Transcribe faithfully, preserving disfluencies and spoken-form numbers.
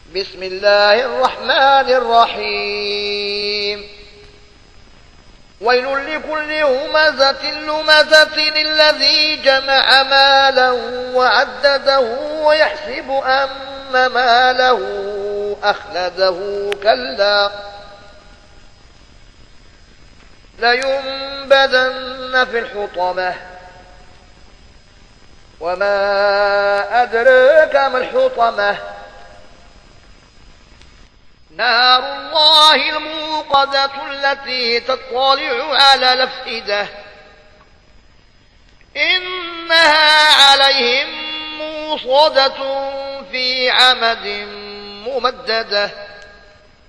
بسم الله الرحمن الرحيم ويل لكل همزة لمزة الذي جمع مالا وعدده ويحسب أن ماله أخلده كلا لينبذن في الحطمة وما أدراك ما الحطمة نار الله الموقدة التي تطلع على الأفئدة إنها عليهم موصدة في عمد ممددة